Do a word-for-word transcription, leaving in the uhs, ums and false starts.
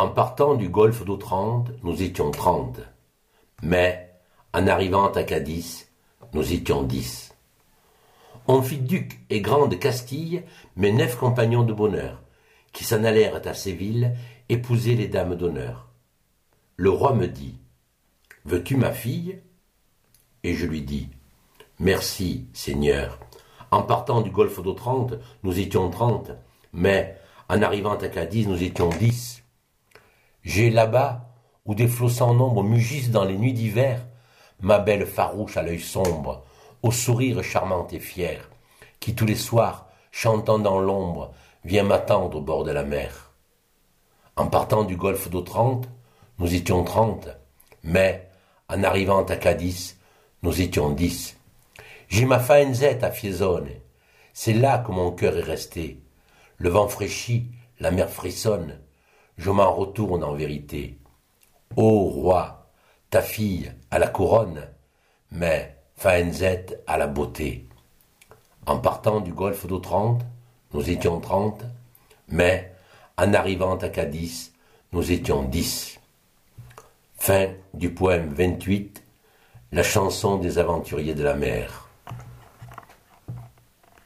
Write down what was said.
En partant du golfe d'Otrante, nous étions trente. Mais, en arrivant à Cadiz, nous étions dix. On fit duc et grand de Castille mes neuf compagnons de bonheur, qui s'en allèrent à Séville épouser les dames d'honneur. Le roi me dit, « Veux-tu ma fille ?» Et je lui dis, « Merci, Seigneur. En partant du golfe d'Otrante, nous étions trente, mais, en arrivant à Cadiz, nous étions dix. J'ai là-bas, où des flots sans nombre mugissent dans les nuits d'hiver, ma belle farouche à l'œil sombre, au sourire charmant et fier, qui tous les soirs, chantant dans l'ombre, vient m'attendre au bord de la mer. En partant du golfe d'Otrante, nous étions trente, mais, en arrivant à Cadiz, nous étions dix. J'ai ma Faenzette à Fiesole, c'est là que mon cœur est resté. Le vent fraîchit, la mer frissonne, je m'en retourne en vérité. Ô roi, ta fille a la couronne, mais Faenzette a la beauté. En partant du golfe d'Otrante, nous étions trente, mais, en arrivant à Cadiz, nous étions dix. Fin du poème vingt-huit, la chanson des aventuriers de la mer.